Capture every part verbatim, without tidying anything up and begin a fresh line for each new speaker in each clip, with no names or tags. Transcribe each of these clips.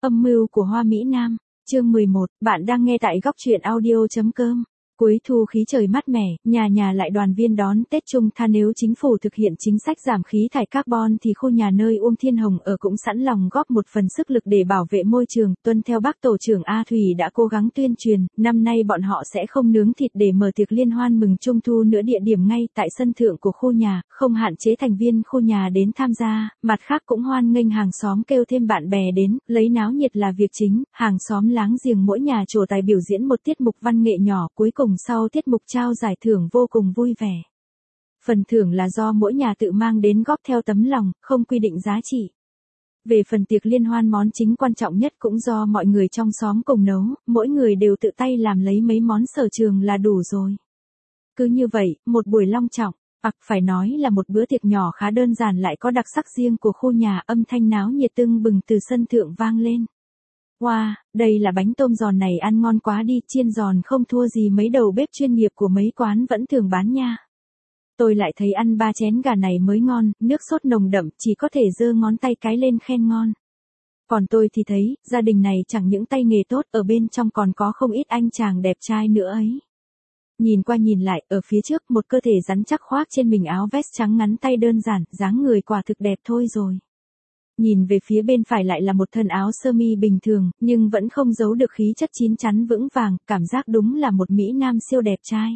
Âm mưu của Hoa Mỹ Nam, chương mười một, bạn đang nghe tại góc truyện audio.com. Cuối thu khí trời mát mẻ, nhà nhà lại đoàn viên đón Tết Trung Tha. Nếu chính phủ thực hiện chính sách giảm khí thải carbon thì khu nhà nơi Uông Thiên Hồng ở cũng sẵn lòng góp một phần sức lực để bảo vệ môi trường. Tuân theo Bác Tổ trưởng A Thủy đã cố gắng tuyên truyền, năm nay bọn họ sẽ không nướng thịt để mở tiệc liên hoan mừng Trung thu nữa, địa điểm ngay tại sân thượng của khu nhà, không hạn chế thành viên khu nhà đến tham gia, mặt khác cũng hoan nghênh hàng xóm kêu thêm bạn bè đến, lấy náo nhiệt là việc chính. Hàng xóm láng giềng mỗi nhà trổ tài biểu diễn một tiết mục văn nghệ nhỏ, cuối cùng sau tiết mục trao giải thưởng vô cùng vui vẻ. Phần thưởng là do mỗi nhà tự mang đến góp theo tấm lòng, không quy định giá trị. Về phần tiệc liên hoan, món chính quan trọng nhất cũng do mọi người trong xóm cùng nấu, mỗi người đều tự tay làm lấy mấy món sở trường là đủ rồi. Cứ như vậy, một buổi long trọng, ặc phải nói là một bữa tiệc nhỏ khá đơn giản lại có đặc sắc riêng của khu nhà, âm thanh náo nhiệt tưng bừng từ sân thượng vang lên. Wow, đây là bánh tôm giòn này ăn ngon quá đi, chiên giòn không thua gì mấy đầu bếp chuyên nghiệp của mấy quán vẫn thường bán nha. Tôi lại thấy ăn ba chén gà này mới ngon, nước sốt nồng đậm, chỉ có thể giơ ngón tay cái lên khen ngon. Còn tôi thì thấy, gia đình này chẳng những tay nghề tốt, ở bên trong còn có không ít anh chàng đẹp trai nữa ấy. Nhìn qua nhìn lại, ở phía trước một cơ thể rắn chắc khoác trên mình áo vest trắng ngắn tay đơn giản, dáng người quả thực đẹp thôi rồi. Nhìn về phía bên phải lại là một thân áo sơ mi bình thường, nhưng vẫn không giấu được khí chất chín chắn vững vàng, cảm giác đúng là một mỹ nam siêu đẹp trai.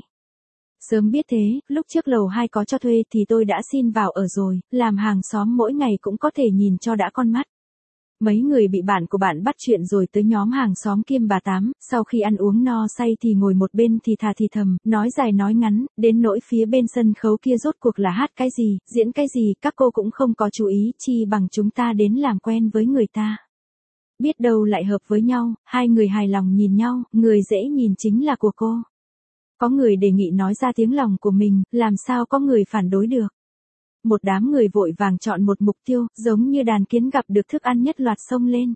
Sớm biết thế, lúc trước lầu hai có cho thuê thì tôi đã xin vào ở rồi, làm hàng xóm mỗi ngày cũng có thể nhìn cho đã con mắt. Mấy người bị bạn của bạn bắt chuyện rồi tới nhóm hàng xóm Kim Bà Tám, sau khi ăn uống no say thì ngồi một bên thì thà thì thầm, nói dài nói ngắn, đến nỗi phía bên sân khấu kia rốt cuộc là hát cái gì, diễn cái gì, các cô cũng không có chú ý, chi bằng chúng ta đến làm quen với người ta. Biết đâu lại hợp với nhau, hai người hài lòng nhìn nhau, người dễ nhìn chính là của cô. Có người đề nghị nói ra tiếng lòng của mình, làm sao có người phản đối được. Một đám người vội vàng chọn một mục tiêu, giống như đàn kiến gặp được thức ăn nhất loạt xông lên.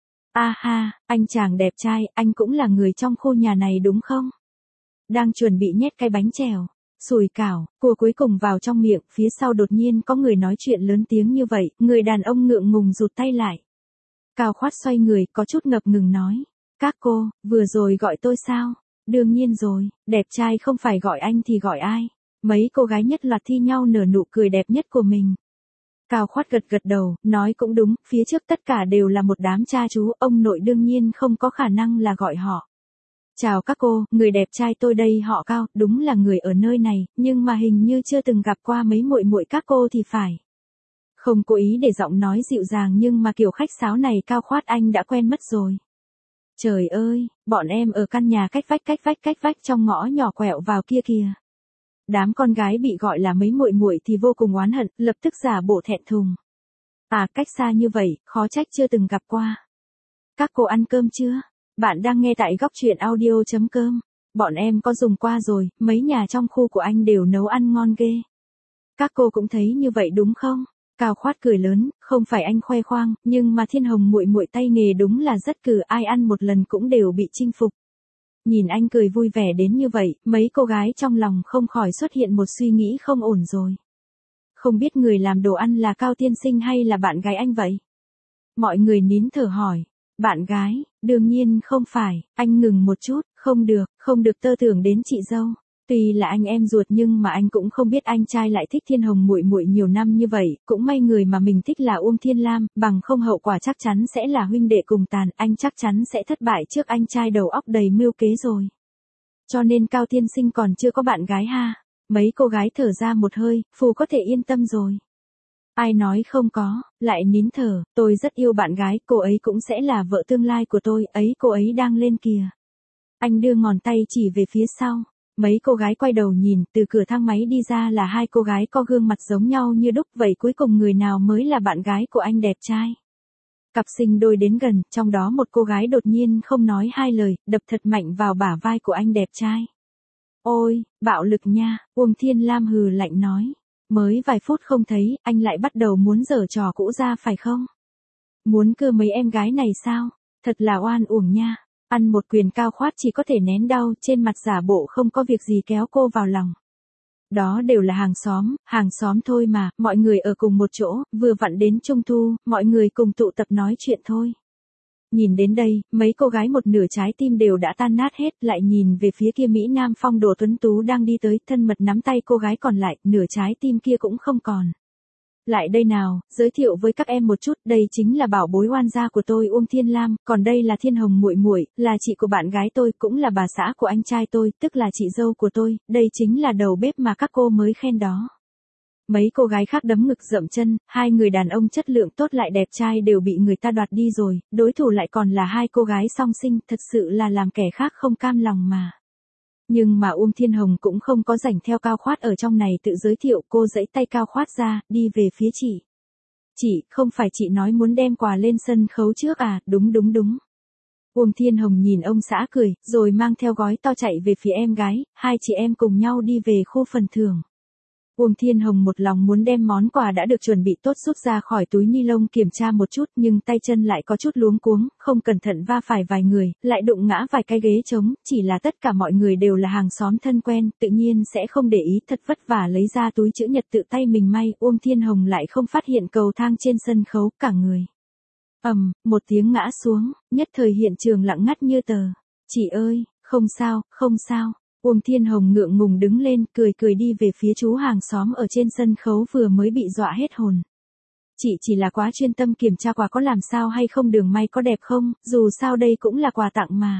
A ha, anh chàng đẹp trai, anh cũng là người trong khu nhà này đúng không? Đang chuẩn bị nhét cái bánh chèo, sủi cảo, cua cuối cùng vào trong miệng, phía sau đột nhiên có người nói chuyện lớn tiếng như vậy, người đàn ông ngượng ngùng rụt tay lại. Cao Khoát xoay người, có chút ngập ngừng nói, các cô, vừa rồi gọi tôi sao? Đương nhiên rồi, đẹp trai không phải gọi anh thì gọi ai? Mấy cô gái nhất loạt thi nhau nở nụ cười đẹp nhất của mình. Cao Khoát gật gật đầu, nói cũng đúng, phía trước tất cả đều là một đám cha chú, ông nội đương nhiên không có khả năng là gọi họ. Chào các cô, người đẹp trai tôi đây họ Cao, đúng là người ở nơi này, nhưng mà hình như chưa từng gặp qua mấy muội muội các cô thì phải. Không cố ý để giọng nói dịu dàng nhưng mà kiểu khách sáo này Cao Khoát anh đã quen mất rồi. Trời ơi, bọn em ở căn nhà cách vách cách vách cách vách trong ngõ nhỏ quẹo vào kia kìa. Đám con gái bị gọi là mấy muội muội thì vô cùng oán hận, lập tức giả bộ thẹn thùng. À, cách xa như vậy, khó trách chưa từng gặp qua. Các cô ăn cơm chưa? Bạn đang nghe tại góc truyện audio.com. Bọn em có dùng qua rồi, mấy nhà trong khu của anh đều nấu ăn ngon ghê. Các cô cũng thấy như vậy đúng không? Cao Khoát cười lớn, không phải anh khoe khoang, nhưng mà Thiên Hồng muội muội tay nghề đúng là rất cừ, ai ăn một lần cũng đều bị chinh phục. Nhìn anh cười vui vẻ đến như vậy, mấy cô gái trong lòng không khỏi xuất hiện một suy nghĩ không ổn rồi. Không biết người làm đồ ăn là Cao tiên sinh hay là bạn gái anh vậy? Mọi người nín thở hỏi. Bạn gái, đương nhiên không phải, anh ngừng một chút, không được, không được tơ tưởng đến chị dâu. Tuy là anh em ruột nhưng mà anh cũng không biết anh trai lại thích Thiên Hồng muội muội nhiều năm như vậy, cũng may người mà mình thích là Uông Thiên Lam, bằng không hậu quả chắc chắn sẽ là huynh đệ cùng tàn, anh chắc chắn sẽ thất bại trước anh trai đầu óc đầy mưu kế rồi. Cho nên Cao tiên sinh còn chưa có bạn gái ha. Mấy cô gái thở ra một hơi, Phù có thể yên tâm rồi. Ai nói không có, lại nín thở, tôi rất yêu bạn gái, cô ấy cũng sẽ là vợ tương lai của tôi, ấy cô ấy đang lên kìa. Anh đưa ngón tay chỉ về phía sau. Mấy cô gái quay đầu nhìn, từ cửa thang máy đi ra là hai cô gái có gương mặt giống nhau như đúc, vậy cuối cùng người nào mới là bạn gái của anh đẹp trai? Cặp sinh đôi đến gần, trong đó một cô gái đột nhiên không nói hai lời, đập thật mạnh vào bả vai của anh đẹp trai. Ôi, bạo lực nha, Uông Thiên Lam hừ lạnh nói. Mới vài phút không thấy, anh lại bắt đầu muốn giở trò cũ ra phải không? Muốn cưa mấy em gái này sao? Thật là oan uổng nha. Ăn một quyền Cao Khoát chỉ có thể nén đau, trên mặt giả bộ không có việc gì kéo cô vào lòng. Đó đều là hàng xóm, hàng xóm thôi mà, mọi người ở cùng một chỗ, vừa vặn đến Trung thu, mọi người cùng tụ tập nói chuyện thôi. Nhìn đến đây, mấy cô gái một nửa trái tim đều đã tan nát hết, lại nhìn về phía kia Mỹ Nam phong độ tuấn tú đang đi tới, thân mật nắm tay cô gái còn lại, nửa trái tim kia cũng không còn. Lại đây nào, giới thiệu với các em một chút, đây chính là bảo bối oan gia của tôi Uông Thiên Lam, còn đây là Thiên Hồng muội muội, là chị của bạn gái tôi, cũng là bà xã của anh trai tôi, tức là chị dâu của tôi, đây chính là đầu bếp mà các cô mới khen đó. Mấy cô gái khác đấm ngực dậm chân, hai người đàn ông chất lượng tốt lại đẹp trai đều bị người ta đoạt đi rồi, đối thủ lại còn là hai cô gái song sinh, thật sự là làm kẻ khác không cam lòng mà. Nhưng mà Uông Thiên Hồng cũng không có rảnh theo Cao Khoát ở trong này tự giới thiệu, cô giãy tay Cao Khoát ra, đi về phía chị. Chị, không phải chị nói muốn đem quà lên sân khấu trước à, đúng đúng đúng. Uông Thiên Hồng nhìn ông xã cười, rồi mang theo gói to chạy về phía em gái, hai chị em cùng nhau đi về khu phần thưởng. Uông Thiên Hồng một lòng muốn đem món quà đã được chuẩn bị tốt rút ra khỏi túi ni lông kiểm tra một chút, nhưng tay chân lại có chút luống cuống, không cẩn thận va phải vài người, lại đụng ngã vài cái ghế trống, chỉ là tất cả mọi người đều là hàng xóm thân quen, tự nhiên sẽ không để ý, thật vất vả lấy ra túi chữ nhật tự tay mình may, Uông Thiên Hồng lại không phát hiện cầu thang trên sân khấu, cả người. Ầm, một tiếng ngã xuống, nhất thời hiện trường lặng ngắt như tờ. Chị ơi, không sao, không sao. Uông Thiên Hồng ngượng ngùng đứng lên, cười cười đi về phía chú hàng xóm ở trên sân khấu vừa mới bị dọa hết hồn. Chị chỉ là quá chuyên tâm kiểm tra quà có làm sao hay không, đường may có đẹp không, dù sao đây cũng là quà tặng mà.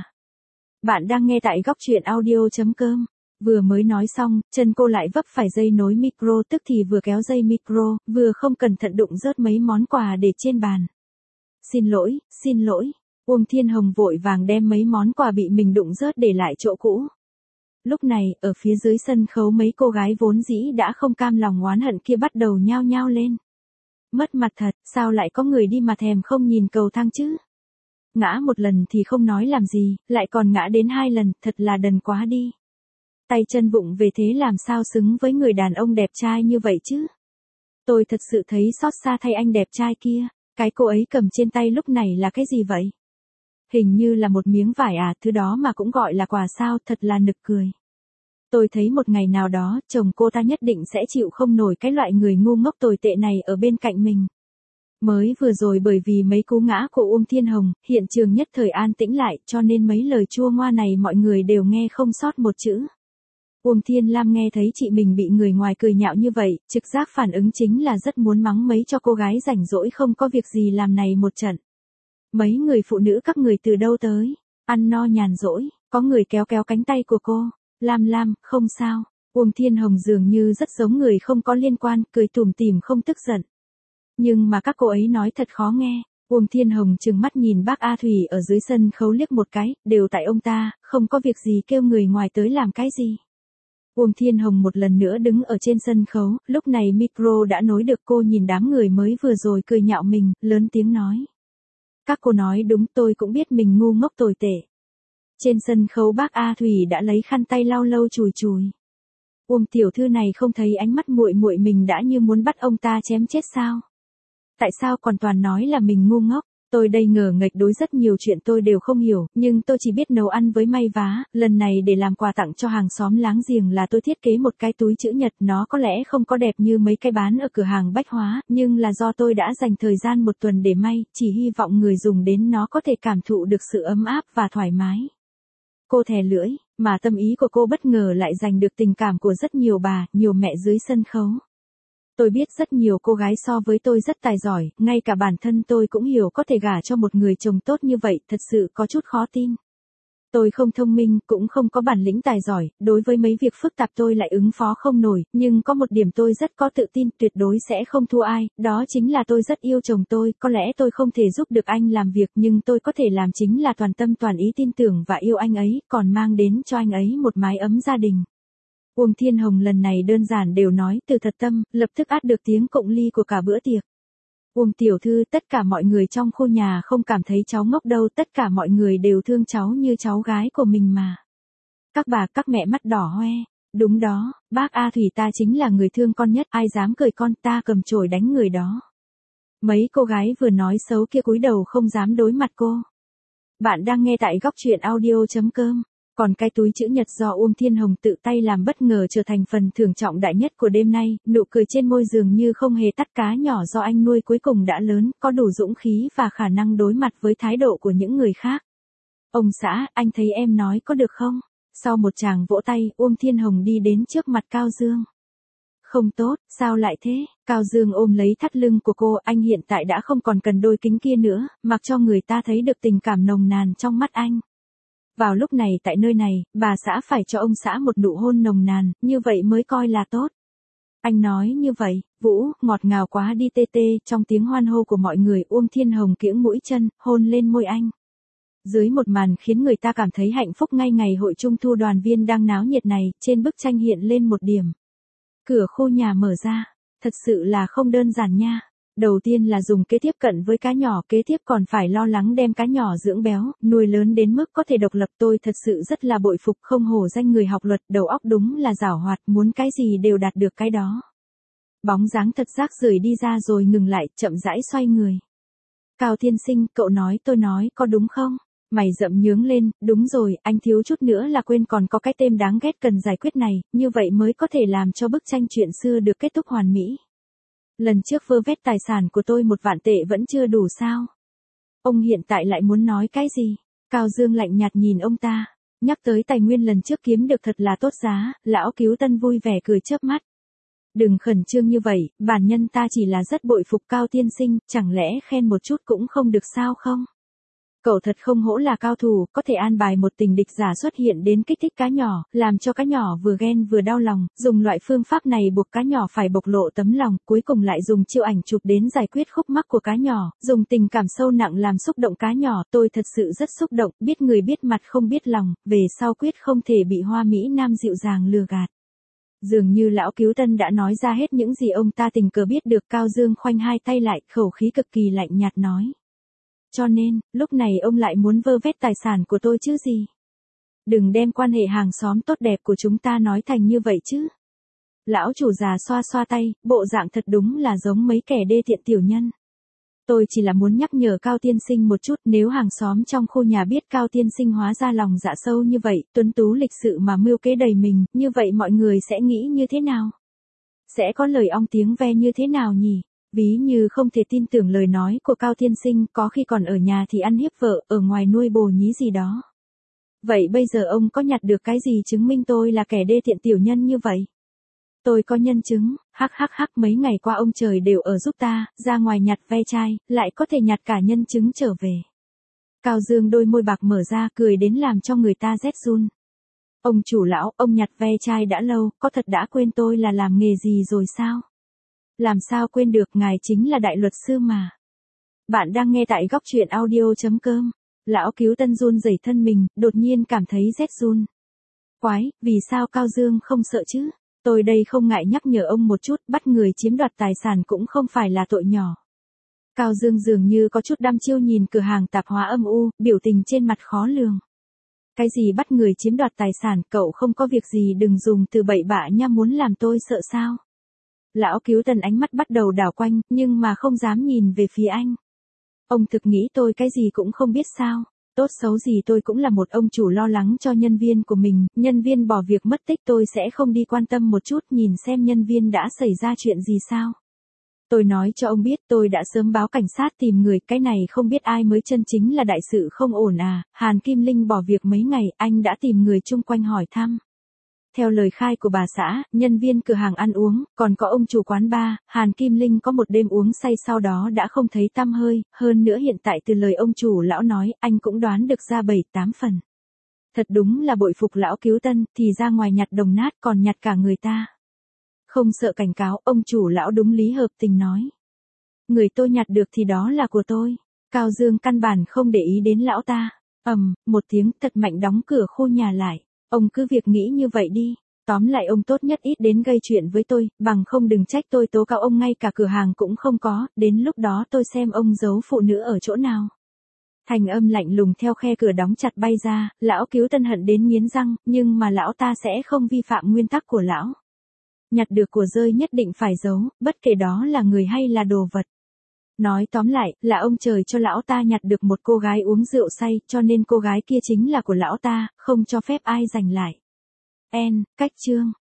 Bạn đang nghe tại góc truyện audio.com. Vừa mới nói xong, chân cô lại vấp phải dây nối micro, tức thì vừa kéo dây micro, vừa không cẩn thận đụng rớt mấy món quà để trên bàn. Xin lỗi, xin lỗi. Uông Thiên Hồng vội vàng đem mấy món quà bị mình đụng rớt để lại chỗ cũ. Lúc này, ở phía dưới sân khấu mấy cô gái vốn dĩ đã không cam lòng oán hận kia bắt đầu nhao nhao lên. Mất mặt thật, sao lại có người đi mà thèm không nhìn cầu thang chứ? Ngã một lần thì không nói làm gì, lại còn ngã đến hai lần, thật là đần quá đi. Tay chân vụng về thế làm sao xứng với người đàn ông đẹp trai như vậy chứ? Tôi thật sự thấy xót xa thay anh đẹp trai kia, cái cô ấy cầm trên tay lúc này là cái gì vậy? Hình như là một miếng vải à, thứ đó mà cũng gọi là quà sao, thật là nực cười. Tôi thấy một ngày nào đó, chồng cô ta nhất định sẽ chịu không nổi cái loại người ngu ngốc tồi tệ này ở bên cạnh mình. Mới vừa rồi bởi vì mấy cú ngã của Uông Thiên Hồng, hiện trường nhất thời an tĩnh lại, cho nên mấy lời chua ngoa này mọi người đều nghe không sót một chữ. Uông Thiên Lam nghe thấy chị mình bị người ngoài cười nhạo như vậy, trực giác phản ứng chính là rất muốn mắng mấy cho cô gái rảnh rỗi không có việc gì làm này một trận. Mấy người phụ nữ các người từ đâu tới, ăn no nhàn rỗi, có người kéo kéo cánh tay của cô, Lam Lam, không sao. Uông Thiên Hồng dường như rất giống người không có liên quan, cười tủm tỉm không tức giận. Nhưng mà các cô ấy nói thật khó nghe. Uông Thiên Hồng trừng mắt nhìn bác A Thủy ở dưới sân khấu liếc một cái, đều tại ông ta, không có việc gì kêu người ngoài tới làm cái gì. Uông Thiên Hồng một lần nữa đứng ở trên sân khấu, lúc này micro đã nối được, cô nhìn đám người mới vừa rồi cười nhạo mình, lớn tiếng nói. Các cô nói đúng, tôi cũng biết mình ngu ngốc tồi tệ. Trên sân khấu bác A Thủy đã lấy khăn tay lau lâu chùi chùi. Uông tiểu thư này không thấy ánh mắt muội muội mình đã như muốn bắt ông ta chém chết sao? Tại sao còn toàn nói là mình ngu ngốc? Tôi đây ngờ nghệch, đối rất nhiều chuyện tôi đều không hiểu, nhưng tôi chỉ biết nấu ăn với may vá, lần này để làm quà tặng cho hàng xóm láng giềng là tôi thiết kế một cái túi chữ nhật, nó có lẽ không có đẹp như mấy cái bán ở cửa hàng bách hóa, nhưng là do tôi đã dành thời gian một tuần để may, chỉ hy vọng người dùng đến nó có thể cảm thụ được sự ấm áp và thoải mái. Cô thè lưỡi, mà tâm ý của cô bất ngờ lại giành được tình cảm của rất nhiều bà, nhiều mẹ dưới sân khấu. Tôi biết rất nhiều cô gái so với tôi rất tài giỏi, ngay cả bản thân tôi cũng hiểu có thể gả cho một người chồng tốt như vậy, thật sự có chút khó tin. Tôi không thông minh, cũng không có bản lĩnh tài giỏi, đối với mấy việc phức tạp tôi lại ứng phó không nổi, nhưng có một điểm tôi rất có tự tin, tuyệt đối sẽ không thua ai, đó chính là tôi rất yêu chồng tôi, có lẽ tôi không thể giúp được anh làm việc nhưng tôi có thể làm chính là toàn tâm toàn ý tin tưởng và yêu anh ấy, còn mang đến cho anh ấy một mái ấm gia đình. Uông Thiên Hồng lần này đơn giản đều nói từ thật tâm, lập tức át được tiếng cụng ly của cả bữa tiệc. Uông tiểu thư, tất cả mọi người trong khu nhà không cảm thấy cháu ngốc đâu, tất cả mọi người đều thương cháu như cháu gái của mình mà. Các bà các mẹ mắt đỏ hoe, đúng đó, bác A Thủy ta chính là người thương con nhất, ai dám cười con ta cầm chổi đánh người đó. Mấy cô gái vừa nói xấu kia cúi đầu không dám đối mặt cô. Bạn đang nghe tại góc truyện audio.com. Còn cái túi chữ nhật do Uông Thiên Hồng tự tay làm bất ngờ trở thành phần thưởng trọng đại nhất của đêm nay, nụ cười trên môi dường như không hề tắt, cá nhỏ do anh nuôi cuối cùng đã lớn, có đủ dũng khí và khả năng đối mặt với thái độ của những người khác. Ông xã, anh thấy em nói có được không? Sau một tràng vỗ tay, Uông Thiên Hồng đi đến trước mặt Cao Dương. Không tốt, sao lại thế? Cao Dương ôm lấy thắt lưng của cô, anh hiện tại đã không còn cần đôi kính kia nữa, mặc cho người ta thấy được tình cảm nồng nàn trong mắt anh. Vào lúc này tại nơi này, bà xã phải cho ông xã một nụ hôn nồng nàn, như vậy mới coi là tốt. Anh nói như vậy, Vũ, ngọt ngào quá đi tê tê, trong tiếng hoan hô của mọi người, Uông Thiên Hồng kiễng mũi chân, hôn lên môi anh. Dưới một màn khiến người ta cảm thấy hạnh phúc ngay ngày hội trung thu đoàn viên đang náo nhiệt này, trên bức tranh hiện lên một điểm. Cửa khu nhà mở ra, thật sự là không đơn giản nha. Đầu tiên là dùng kế tiếp cận với cá nhỏ, kế tiếp còn phải lo lắng đem cá nhỏ dưỡng béo, nuôi lớn đến mức có thể độc lập. Tôi thật sự rất là bội phục, không hổ danh người học luật, đầu óc đúng là giảo hoạt, muốn cái gì đều đạt được cái đó. Bóng dáng thật rác rưởi đi ra rồi ngừng lại, chậm rãi xoay người. Cao tiên sinh, cậu nói tôi nói có đúng không? Mày rậm nhướng lên, đúng rồi, anh thiếu chút nữa là quên còn có cái tên đáng ghét cần giải quyết này, như vậy mới có thể làm cho bức tranh chuyện xưa được kết thúc hoàn mỹ. Lần trước vơ vét tài sản của tôi một vạn tệ vẫn chưa đủ sao? Ông hiện tại lại muốn nói cái gì? Cao Dương lạnh nhạt nhìn ông ta, nhắc tới tài nguyên lần trước kiếm được thật là tốt giá, lão Cứu Tân vui vẻ cười chớp mắt. Đừng khẩn trương như vậy, bản nhân ta chỉ là rất bội phục Cao tiên sinh, chẳng lẽ khen một chút cũng không được sao không? Cậu thật không hổ là cao thủ, có thể an bài một tình địch giả xuất hiện đến kích thích cá nhỏ, làm cho cá nhỏ vừa ghen vừa đau lòng, dùng loại phương pháp này buộc cá nhỏ phải bộc lộ tấm lòng, cuối cùng lại dùng chiêu ảnh chụp đến giải quyết khúc mắc của cá nhỏ, dùng tình cảm sâu nặng làm xúc động cá nhỏ. Tôi thật sự rất xúc động, biết người biết mặt không biết lòng, về sau quyết không thể bị hoa mỹ nam dịu dàng lừa gạt. Dường như lão Cứu Tân đã nói ra hết những gì ông ta tình cờ biết được. Cao Dương khoanh hai tay lại, khẩu khí cực kỳ lạnh nhạt nói. Cho nên, lúc này ông lại muốn vơ vét tài sản của tôi chứ gì? Đừng đem quan hệ hàng xóm tốt đẹp của chúng ta nói thành như vậy chứ. Lão chủ già xoa xoa tay, bộ dạng thật đúng là giống mấy kẻ đê tiện tiểu nhân. Tôi chỉ là muốn nhắc nhở Cao tiên sinh một chút, nếu hàng xóm trong khu nhà biết Cao tiên sinh hóa ra lòng dạ sâu như vậy, tuấn tú lịch sự mà mưu kế đầy mình, như vậy mọi người sẽ nghĩ như thế nào? Sẽ có lời ong tiếng ve như thế nào nhỉ? Ví như không thể tin tưởng lời nói của Cao tiên sinh, có khi còn ở nhà thì ăn hiếp vợ, ở ngoài nuôi bồ nhí gì đó. Vậy bây giờ ông có nhặt được cái gì chứng minh tôi là kẻ đê tiện tiểu nhân như vậy? Tôi có nhân chứng, hắc hắc hắc, mấy ngày qua ông trời đều ở giúp ta, ra ngoài nhặt ve chai, lại có thể nhặt cả nhân chứng trở về. Cao Dương đôi môi bạc mở ra, cười đến làm cho người ta rét run. Ông chủ lão, ông nhặt ve chai đã lâu, có thật đã quên tôi là làm nghề gì rồi sao? Làm sao quên được, ngài chính là đại luật sư mà. Bạn đang nghe tại góc truyện audio chấm com. Lão Cứu Tân run rẩy thân mình, đột nhiên cảm thấy rét run. Quái, vì sao Cao Dương không sợ chứ? Tôi đây không ngại nhắc nhở ông một chút, bắt người chiếm đoạt tài sản cũng không phải là tội nhỏ. Cao Dương dường như có chút đăm chiêu nhìn cửa hàng tạp hóa âm u, biểu tình trên mặt khó lường. Cái gì bắt người chiếm đoạt tài sản, cậu không có việc gì đừng dùng từ bậy bạ nha, muốn làm tôi sợ sao? Lão Cứu Tân ánh mắt bắt đầu đảo quanh, nhưng mà không dám nhìn về phía anh. Ông thực nghĩ tôi cái gì cũng không biết sao? Tốt xấu gì tôi cũng là một ông chủ lo lắng cho nhân viên của mình, nhân viên bỏ việc mất tích tôi sẽ không đi quan tâm một chút nhìn xem nhân viên đã xảy ra chuyện gì sao? Tôi nói cho ông biết tôi đã sớm báo cảnh sát tìm người, cái này không biết ai mới chân chính là đại sự không ổn à? Hàn Kim Linh bỏ việc mấy ngày, anh đã tìm người chung quanh hỏi thăm. Theo lời khai của bà xã, nhân viên cửa hàng ăn uống, còn có ông chủ quán bar, Hàn Kim Linh có một đêm uống say sau đó đã không thấy tăm hơi, hơn nữa hiện tại từ lời ông chủ lão nói, anh cũng đoán được ra bảy tám phần. Thật đúng là bội phục lão Cứu Tân, thì ra ngoài nhặt đồng nát còn nhặt cả người ta. Không sợ cảnh cáo, ông chủ lão đúng lý hợp tình nói. Người tôi nhặt được thì đó là của tôi. Cao Dương căn bản không để ý đến lão ta. Ầm, một tiếng thật mạnh đóng cửa khu nhà lại. Ông cứ việc nghĩ như vậy đi. Tóm lại ông tốt nhất ít đến gây chuyện với tôi, bằng không đừng trách tôi tố cáo ông, ngay cả cửa hàng cũng không có, đến lúc đó tôi xem ông giấu phụ nữ ở chỗ nào. Thành âm lạnh lùng theo khe cửa đóng chặt bay ra, lão Cứu Tân hận đến nghiến răng, nhưng mà lão ta sẽ không vi phạm nguyên tắc của lão. Nhặt được của rơi nhất định phải giấu, bất kể đó là người hay là đồ vật. Nói tóm lại, là ông trời cho lão ta nhặt được một cô gái uống rượu say, cho nên cô gái kia chính là của lão ta, không cho phép ai giành lại. N, cách chương.